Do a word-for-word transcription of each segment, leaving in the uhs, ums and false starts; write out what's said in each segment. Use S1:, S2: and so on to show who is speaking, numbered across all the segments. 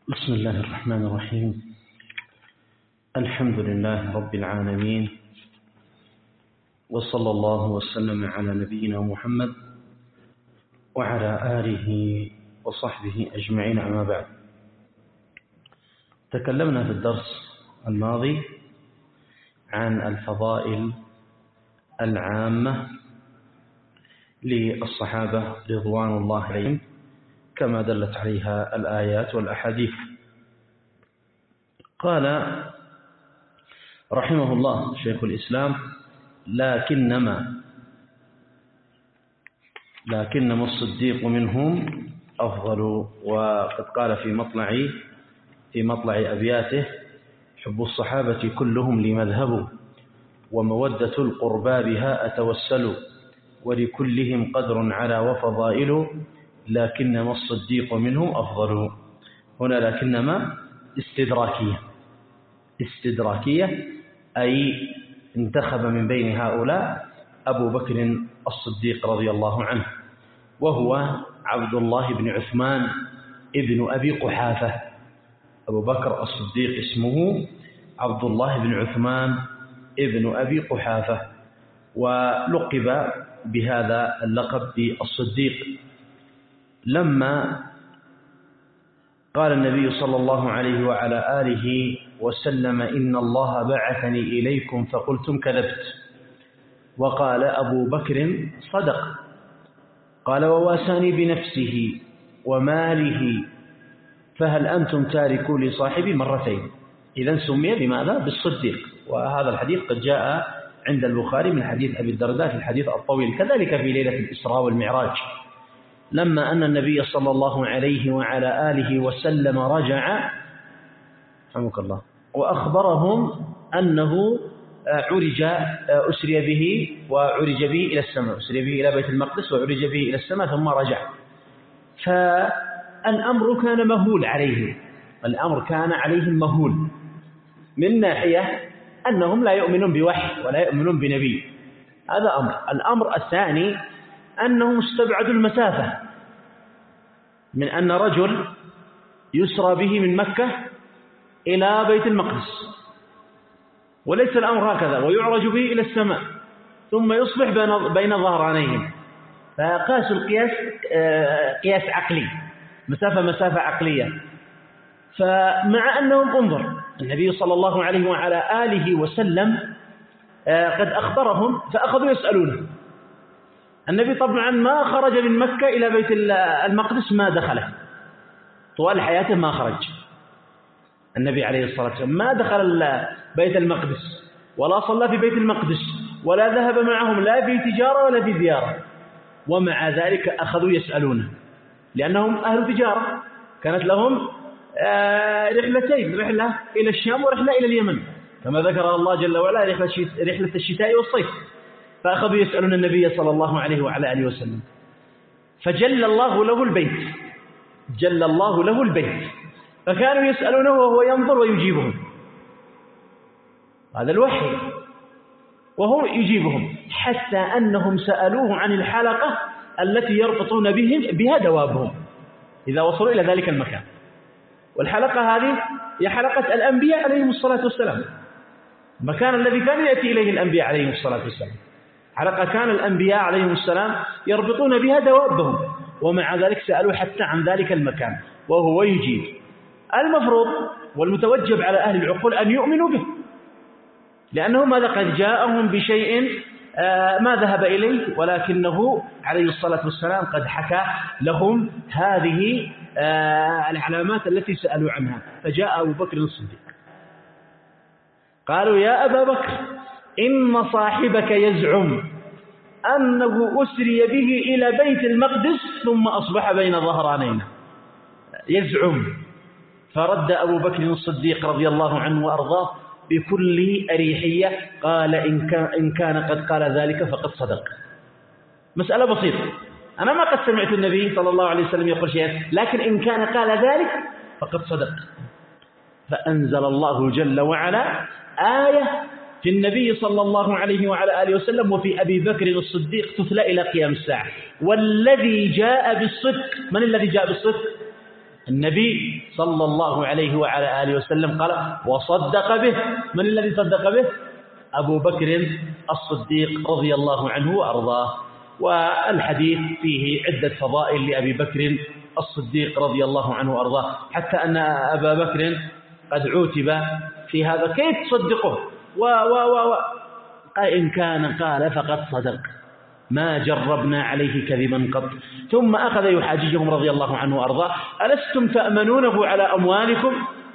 S1: بسم الله الرحمن الرحيم. الحمد لله رب العالمين، وصلى الله وسلم على نبينا محمد وعلى آله وصحبه أجمعين، أما بعد. تكلمنا في الدرس الماضي عن الفضائل العامة للصحابة رضوان الله عليهم كما دلت عليها الآيات والأحاديث. قال رحمه الله شيخ الإسلام: لكنما لكنما الصديق منهم أفضل. وقد قال في مطلع في مطلع أبياته: حب الصحابة كلهم لي مذهب، ومودة القربى بها أتوسل، ولكلهم قدر على وفضائل، لكنما الصديق منهم أفضل. هنا لكنما استدراكية استدراكية أي انتخب من بين هؤلاء أبو بكر الصديق رضي الله عنه، وهو عبد الله بن عثمان ابن أبي قحافة. أبو بكر الصديق اسمه عبد الله بن عثمان ابن أبي قحافة، ولقب بهذا اللقب بالصديق لما قال النبي صلى الله عليه وعلى آله وسلم: إن الله بعثني إليكم فقلتم كذبت. وقال أبو بكر: صدق. قال: وواساني بنفسه وماله، فهل أنتم تاركوا لصاحبي مرتين. إذن سمي بماذا؟ بالصديق. وهذا الحديث قد جاء عند البخاري من حديث أبي الدرداء في الحديث الطويل، كذلك في ليلة الإسراء والمعراج لما أن النبي صلى الله عليه وعلى آله وسلم رجع رحمك الله وأخبرهم أنه عرج أسري به وعرج به إلى السماء، أسري به إلى بيت المقدس وعرج به إلى السماء ثم رجع. فالأمر كان مهول عليهم، الأمر كان عليهم مهول من ناحية أنهم لا يؤمنون بوحي ولا يؤمنون بنبي، هذا أمر. الأمر الثاني أنهم استبعدوا المسافة من أن رجل يسرى به من مكة إلى بيت المقدس، وليس الأمر هكذا، ويعرج به إلى السماء ثم يصبح بين ظهرانيهم. فقاسوا القياس قياس عقلي، مسافة مسافة عقلية. فمع أنهم انظر النبي صلى الله عليه وعلى آله وسلم قد أخبرهم فأخذوا يسألونه. النبي طبعا ما خرج من مكة إلى بيت المقدس، ما دخله طوال حياته، ما خرج النبي عليه الصلاة والسلام، ما دخل بيت المقدس ولا صلى في بيت المقدس ولا ذهب معهم لا في تجارة ولا في زيارة. ومع ذلك أخذوا يسألونه لأنهم أهل تجارة، كانت لهم رحلتين، رحلة إلى الشام ورحلة إلى اليمن كما ذكر الله جل وعلا، رحلة الشتاء والصيف. فأخذوا يسألون النبي صلى الله عليه وعلى آله وسلم، فجل الله له البيت جل الله له البيت فكانوا يسألونه وهو ينظر ويجيبهم، هذا الوحي، وهو يجيبهم، حتى أنهم سألوه عن الحلقة التي يربطون بهم بها دوابهم إذا وصلوا إلى ذلك المكان. والحلقة هذه هي حلقة الأنبياء عليهم الصلاة والسلام، المكان الذي كان يأتي إليه الأنبياء عليهم الصلاة والسلام، حلقة كان الأنبياء عليهم السلام يربطون بها دوابهم، ومع ذلك سألوا حتى عن ذلك المكان وهو يجيب. المفروض والمتوجب على أهل العقول أن يؤمنوا به، لأنه ماذا؟ قد جاءهم بشيء ما ذهب إليه، ولكنه عليه الصلاة والسلام قد حكى لهم هذه العلامات التي سألوا عنها. فجاء أبو بكر الصديق قالوا: يا أبا بكر، إن صاحبك يزعم أنه أسري به إلى بيت المقدس ثم أصبح بين ظهرانينا. يزعم. فرد أبو بكر الصديق رضي الله عنه وأرضاه بكل أريحية قال: إن كان قد قال ذلك فقد صدق. مسألة بسيطة، أنا ما قد سمعت النبي صلى الله عليه وسلم يقول شيئا، لكن إن كان قال ذلك فقد صدق. فأنزل الله جل وعلا آية في النبي صلى الله عليه وعلى آله وسلم وفي أبي بكر الصديق تتلى إلى قيام الساعة. والذي جاء بالصدق، من الذي جاء بالصدق؟ النبي صلى الله عليه وعلى آله وسلم قال وصدق به. من الذي صدق به؟ أبو بكر الصديق رضي الله عنه وأرضاه. والحديث فيه عدة فضائل لأبي بكر الصديق رضي الله عنه وأرضاه، حتى أن أبا بكر قد عوتب في هذا كيف تصدقه و و و قال إن كان قال فقد صدق ما جربنا عليه كذبا قط. ثم أخذ يحاججهم رضي الله عنه وأرضاه ألستم تأمنونه على أموالكم؟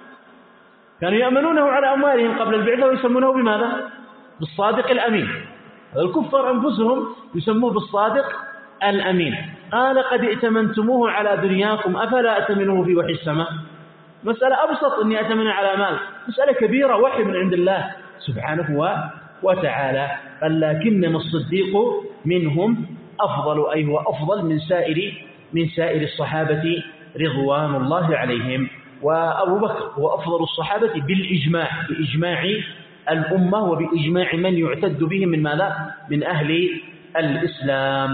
S1: كانوا يأمنونه على أموالهم قبل البعثة ويسمونه بماذا؟ بالصادق الأمين. الكفار أنفسهم يسموه بالصادق الأمين. قال قد ائتمنتموه على دنياكم أفلا أتمنه في وحي السماء؟ مسألة أبسط أني أتمنى على مال، مسألة كبيرة وحي من عند الله سبحانه وتعالى. قال لكنما الصديق منهم أفضل، أي هو أفضل من سائر من سائر الصحابة رضوان الله عليهم. وأبو بكر هو أفضل الصحابة بالإجماع، بإجماع الأمة وبإجماع من يعتد بهم من ماذا؟ من أهل الإسلام.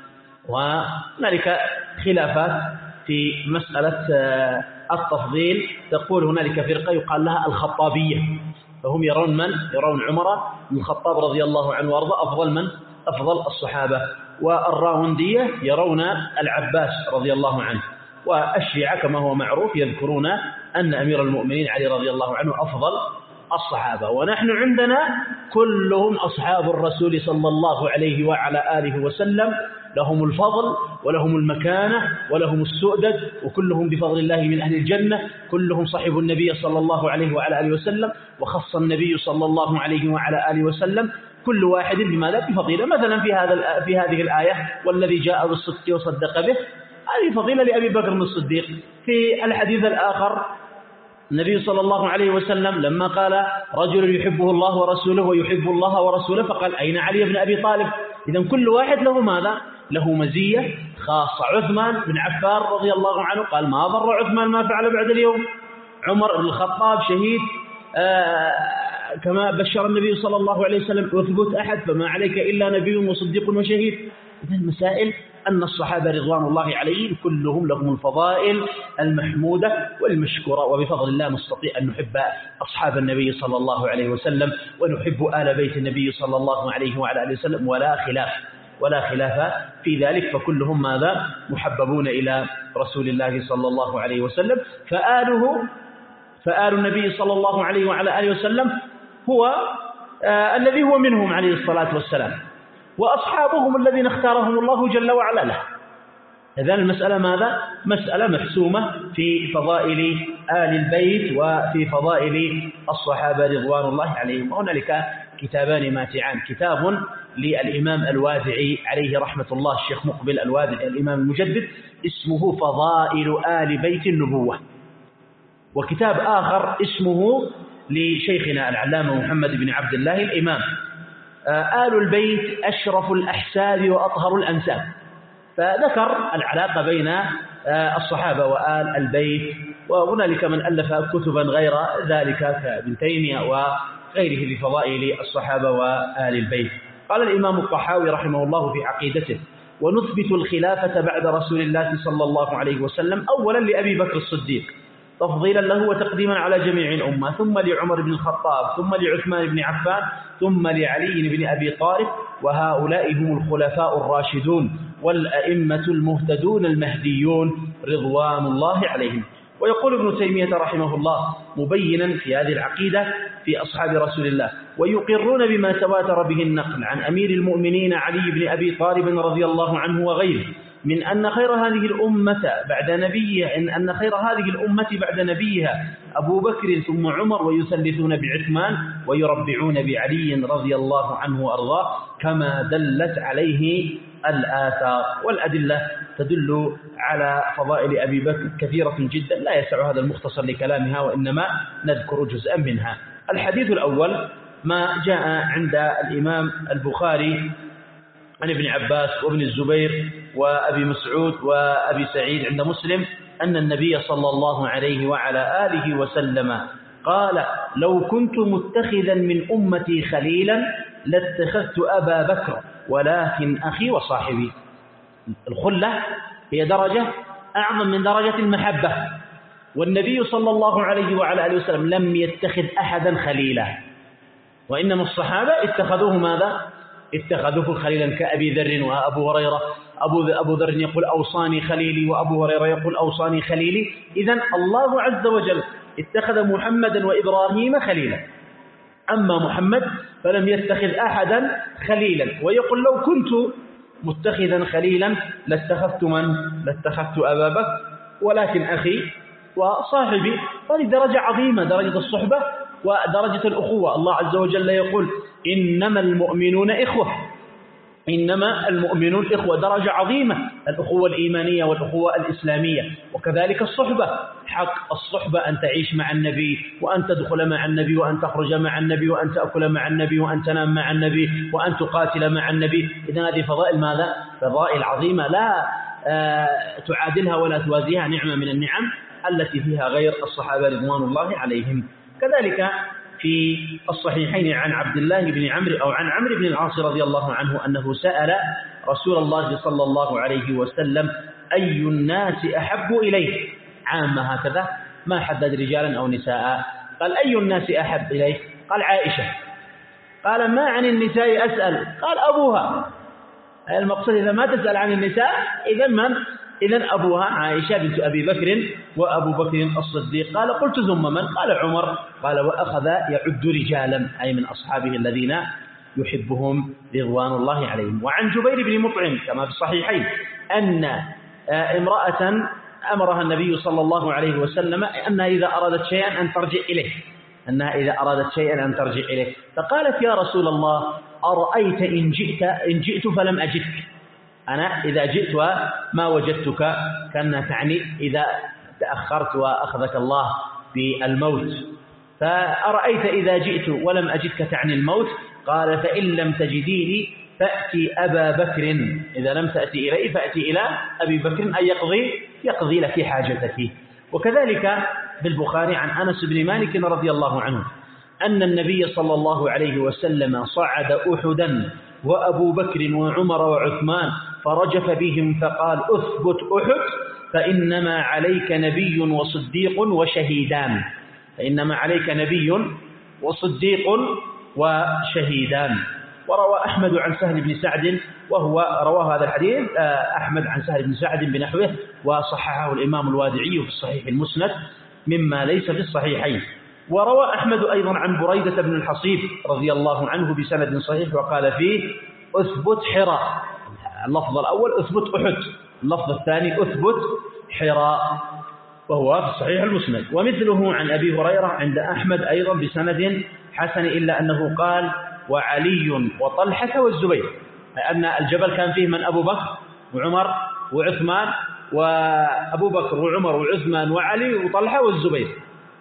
S1: وهنالك خلافات في مسألة التفضيل، تقول هنالك فرقة يقال لها الخطابية، فهم يرون من؟ يرون عمر بن الخطاب رضي الله عنه وارضاه أفضل من؟ أفضل الصحابة. والراوندية يرون العباس رضي الله عنه. والشيعة كما هو معروف يذكرون أن أمير المؤمنين علي رضي الله عنه أفضل الصحابة. ونحن عندنا كلهم أصحاب الرسول صلى الله عليه وعلى آله وسلم، لهم الفضل ولهم المكانة ولهم السؤدد، وكلهم بفضل الله من أهل الجنة. كلهم صحبوا النبي صلى الله عليه وعلى آله وسلم، وخص النبي صلى الله عليه وعلى آله وسلم كل واحد بماذا؟ بفضيلة. مثلا في هذا في هذه الآية والذي جاء بالصدق وصدق به، هذه فضيلة لأبي بكر الصديق. في الحديث الآخر النبي صلى الله عليه وسلم لما قال رجل يحبه الله ورسوله ويحب الله ورسوله فقال أين علي بن أبي طالب؟ إذن كل واحد له ماذا؟ له مزية خاصة. عثمان بن عفان رضي الله عنه قال ما ضر عثمان ما فعل بعد اليوم. عمر بن الخطاب شهيد آه كما بشر النبي صلى الله عليه وسلم وثبت أحد فما عليك إلا نبي وصديق وشهيد. إذن المسائل أن الصحابة رضوان الله عليهم كلهم لهم الفضائل المحمودة والمشكورة، وبفضل الله نستطيع أن نحب أصحاب النبي صلى الله عليه وسلم ونحب آل بيت النبي صلى الله عليه وعلى آله وسلم، ولا خلاف ولا خلاف في ذلك، فكلهم ماذا؟ محببون إلى رسول الله صلى الله عليه وسلم. فآله فآل النبي صلى الله عليه وعلى آله وسلم هو آه الذي هو منهم عليه الصلاة والسلام، وأصحابهم الذين اختارهم الله جل وعلا له. إذن المسألة ماذا؟ مسألة محسومة في فضائل آل البيت وفي فضائل الصحابة رضوان الله عليهم. وهنالك كتابان ماتعان، كتاب للإمام الوادعي عليه رحمة الله، الشيخ مقبل الوادعي الإمام المجدد، اسمه فضائل آل بيت النبوة، وكتاب آخر اسمه لشيخنا العلامة محمد بن عبد الله الإمام آل البيت أشرف الأحساب وأطهر الأنساب. فذكر العلاقة بين الصحابة وآل البيت، وهنالك من ألف كتبا غير ذلك كابن تيمية وغيره بفضائل الصحابة وآل البيت. قال الإمام الطحاوي رحمه الله في عقيدته: ونثبت الخلافة بعد رسول الله صلى الله عليه وسلم أولا لأبي بكر الصديق تفضيلا له وتقديما على جميع الأمة، ثم لعمر بن الخطاب، ثم لعثمان بن عفان، ثم لعلي بن أبي طالب، وهؤلاء هم الخلفاء الراشدون والأئمة المهتدون المهديون رضوان الله عليهم. ويقول ابن تيمية رحمه الله مبينا في هذه العقيدة في أصحاب رسول الله: ويقرون بما تواتر به النقل عن أمير المؤمنين علي بن أبي طالب رضي الله عنه وغيره من أن خير هذه الأمة بعد نبيها إن أن خير هذه الأمة بعد نبيها أبو بكر ثم عمر، ويثلثون بعثمان ويربعون بعلي رضي الله عنه وأرضاه، كما دلت عليه الآثار. والأدلة تدل على فضائل أبي بكر كثيرة جدا لا يسع هذا المختصر لكلامها، وإنما نذكر جزءا منها. الحديث الأول ما جاء عند الإمام البخاري عن ابن عباس وابن الزبير وأبي مسعود وأبي سعيد عند مسلم أن النبي صلى الله عليه وعلى آله وسلم قال: لو كنت متخذا من أمتي خليلا لاتخذت أبا بكر ولكن أخي وصاحبي. الخلة هي درجة أعظم من درجة المحبة، والنبي صلى الله عليه وعلى آله وسلم لم يتخذ أحدا خليلا، وإنما الصحابة اتخذوه ماذا؟ اتخذوه خليلا كأبي ذر وأبو هريرة. أبو أبو ذر يقول أوصاني خليلي، وأبو هريرة يقول أوصاني خليلي. إذن الله عز وجل اتخذ محمدا وإبراهيم خليلا، أما محمد فلم يتخذ أحدا خليلا. ويقول لو كنت متخذا خليلا لاتخذت من؟ لاتخذت أبا بكر، ولكن أخي وصاحبي. هذه درجة عظيمة، درجة الصحبة ودرجة الأخوة. الله عز وجل يقول إنما المؤمنون إخوة، إنما المؤمنون إخوة، درجة عظيمة، الأخوة الإيمانية والأخوة الإسلامية. وكذلك الصحبة، حق الصحبة أن تعيش مع النبي، وأن تدخل مع النبي، وأن تخرج مع النبي، وأن تأكل مع النبي، وأن تنام مع النبي، وأن تقاتل مع النبي. إذن هذه فضائل ماذا؟ فضائل عظيمة لا آه تعادلها ولا توازيها نعمة من النعم التي فيها غير الصحابة رضوان الله عليهم. كذلك في الصحيحين عن عبد الله بن عمرو أو عن عمرو بن العاص رضي الله عنه أنه سأل رسول الله صلى الله عليه وسلم أي الناس أحب إليه، عامة هكذا ما حدد رجالا أو نساء. قال أي الناس أحب إليه؟ قال عائشة. قال ما عن النساء أسأل؟ قال أبوها. المقصود إذا ما تسأل عن النساء إذن من؟ إذن أبوها عائشة بنت أبي بكر وأبو بكر الصديق. قال قلت ثم من؟ قال عمر. قال وأخذ يعد رجالا أي من أصحابه الذين يحبهم رضوان الله عليهم. وعن جبير بن مطعم كما في الصحيحين أن امرأة أمرها النبي صلى الله عليه وسلم أنها إذا أرادت شيئا أن ترجع إليه، أنها إذا أرادت شيئا أن ترجع إليه. فقالت يا رسول الله أرأيت إن جئت, إن جئت فلم أجدك، أنا إذا جئت ما وجدتك، كأنها تعني إذا تأخرت وأخذك الله بالموت. فأرأيت إذا جئت ولم أجدك تعني الموت. قال فإن لم تجديني فأتي أبا بكر، إذا لم تأتي إليه فأتي إلى أبي بكر أن يقضي, يقضي لك حاجتك. وكذلك بالبخاري عن أنس بن مالك رضي الله عنه أن النبي صلى الله عليه وسلم صعد أحدا وأبو بكر وعمر وعثمان فرجف بهم فقال أثبت أحد فإنما عليك نبي وصديق وشهيدان، فإنما عليك نبي وصديق وشهيدان. وروى أحمد عن سهل بن سعد، وهو رواه هذا الحديث أحمد عن سهل بن سعد بنحوه، وصححه الإمام الوادعي في الصحيح المسند مما ليس في الصحيحين. وروى أحمد أيضا عن بريدة بن الحصيب رضي الله عنه بسند صحيح وقال فيه أثبت حراء، اللفظ الأول أثبت أحد، اللفظ الثاني أثبت حراء، وهو في الصحيح المسند. ومثله عن أبي هريرة عند أحمد أيضا بسند حسن، إلا أنه قال وعلي وطلحة والزبير، أن الجبل كان فيه من أبو بكر وعمر وعثمان، وأبو بكر وعمر وعثمان وعلي وطلحة والزبير،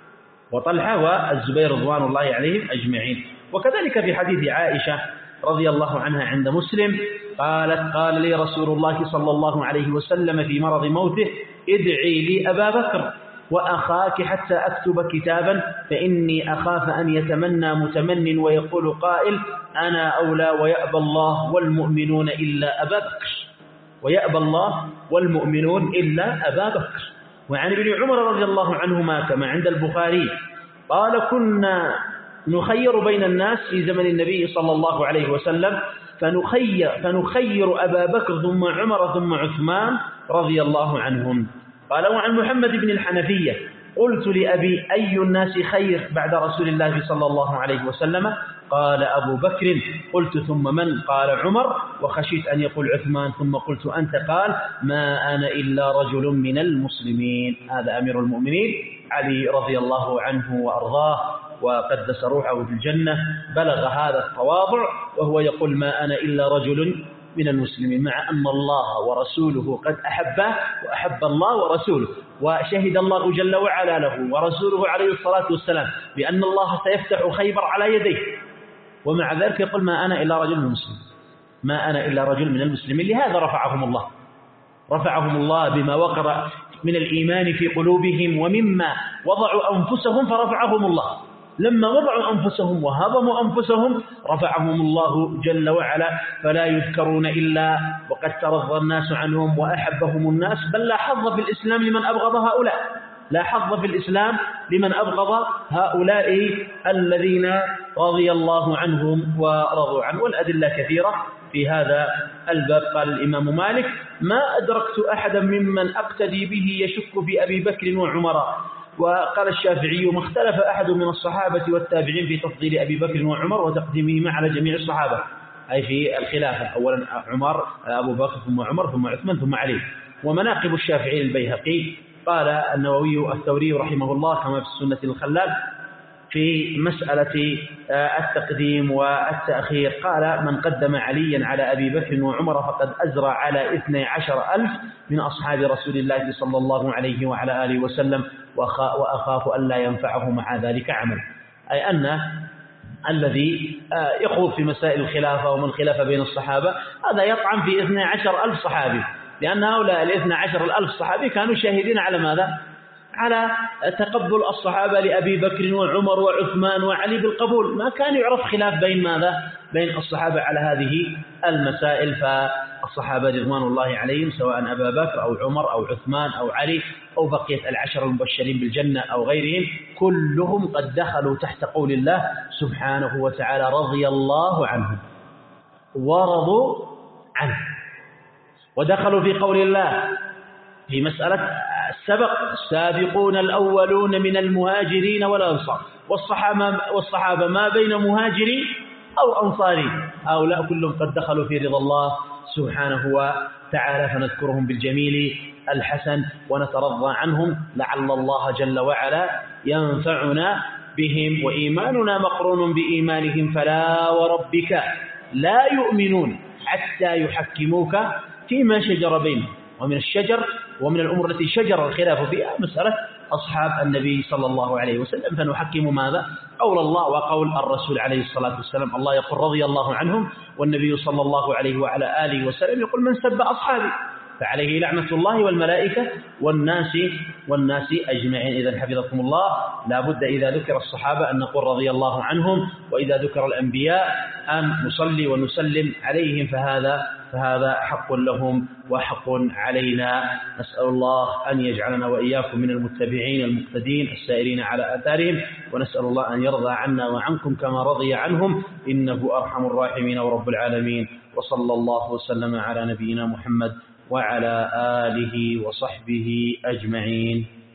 S1: وطلحة والزبير رضوان الله عليهم أجمعين. وكذلك في حديث عائشة رضي الله عنها عند مسلم قالت قال لي رسول الله صلى الله عليه وسلم في مرض موته ادعي لي أبا بكر وأخاك حتى أكتب كتابا فإني أخاف أن يتمنى متمن ويقول قائل أنا أولى ويأبى الله والمؤمنون إلا أبا بكر، ويأبى الله والمؤمنون إلا أبا بكر. وعن ابن عمر رضي الله عنهما كما عند البخاري قال كنا نخير بين الناس في زمن النبي صلى الله عليه وسلم فنخير, فنخير أبا بكر ثم عمر ثم عثمان رضي الله عنهم. قال وعن محمد بن الحنفية قلت لأبي أي الناس خير بعد رسول الله صلى الله عليه وسلم؟ قال أبو بكر. قلت ثم من؟ قال عمر، وخشيت أن يقول عثمان، ثم قلت أنت؟ قال ما أنا إلا رجل من المسلمين. هذا أمير المؤمنين علي رضي الله عنه وأرضاه وقدس روحه في الجنة، بلغ هذا التواضع وهو يقول ما أنا إلا رجل من المسلمين، مع أن الله ورسوله قد أحبه وأحب الله ورسوله، وشهد الله جل وعلا له ورسوله عليه الصلاة والسلام بأن الله سيفتح خيبر على يديه، ومع ذلك يقول ما أنا إلا رجل من المسلمين، ما أنا إلا رجل من المسلمين. لهذا رفعهم الله، رفعهم الله بما وقر من الإيمان في قلوبهم ومما وضعوا أنفسهم فرفعهم الله. لما وضعوا أنفسهم وهضموا أنفسهم رفعهم الله جل وعلا، فلا يذكرون إلا وقد ترضى الناس عنهم وأحبهم الناس، بل لا حظ في الإسلام لمن أبغض هؤلاء، لا حظ في الإسلام لمن أبغض هؤلاء الذين رضي الله عنهم ورضوا عنه. والأدلة كثيرة في هذا الباب. قال الإمام مالك: ما أدركت أحدا ممن أقتدي به يشك في أبي بكر وعمر. وقال الشافعي: ما اختلف أحد من الصحابة والتابعين في تفضيل أبي بكر وعمر وتقديمهما على جميع الصحابة، أي في الخلافة، أولا عمر أبو بكر ثم عمر ثم عثمان ثم علي. ومناقب الشافعي البيهقي: قال النووي الثوري رحمه الله كما في السنة الخلال في مسألة التقديم والتأخير، قال: من قدم عليا على أبي بكر وعمر فقد أزرى على اثني عشر ألف من أصحاب رسول الله صلى الله عليه وعلى آله وسلم، وأخاف أن لا ينفعه مع ذلك عمل. أي أن الذي يخوض في مسائل الخلافة ومن خلافة بين الصحابة هذا يطعن في اثني عشر ألف صحابي، لأن هؤلاء الاثني عشر الألف صحابي كانوا شاهدين على ماذا؟ على تقبل الصحابة لأبي بكر وعمر وعثمان وعلي بالقبول. ما كان يعرف خلاف بين ماذا؟ بين الصحابة على هذه المسائل. فالصحابة رضوان الله عليهم سواء أبا بكر أو عمر أو عثمان أو علي أو بقية العشر المبشرين بالجنة أو غيرهم كلهم قد دخلوا تحت قول الله سبحانه وتعالى: رضي الله عنهم ورضوا عنه. ودخلوا في قول الله في مسألة السبق: السابقون الأولون من المهاجرين والأنصار والصحابة, والصحابة ما بين مهاجري أو أنصاري، هؤلاء كلهم قد دخلوا في رضا الله سبحانه وتعالى. فنذكرهم بالجميل الحسن ونترضى عنهم لعل الله جل وعلا ينفعنا بهم، وإيماننا مقرون بإيمانهم. فلا وربك لا يؤمنون حتى يحكموك فيما شجر بينهم. ومن الشجر ومن الأمور التي شجر الخلاف فيها مسألة أصحاب النبي صلى الله عليه وسلم، فنحكم ماذا؟ قول الله وقول الرسول عليه الصلاة والسلام. الله يقول رضي الله عنهم، والنبي صلى الله عليه وعلى آله وسلم يقول: من سب أصحابي فعليه لعنة الله والملائكة والناس والناس أجمعين. إذا حفظكم الله، لا بد إذا ذكر الصحابة أن نقول رضي الله عنهم، وإذا ذكر الأنبياء أن نصلي ونسلم عليهم، فهذا فهذا حق لهم وحق علينا. نسأل الله أن يجعلنا وإياكم من المتبعين المقتدين السائرين على آثارهم، ونسأل الله أن يرضى عنا وعنكم كما رضي عنهم، إنه أرحم الراحمين ورب العالمين. وصلى الله وسلم على نبينا محمد وعلى آله وصحبه أجمعين.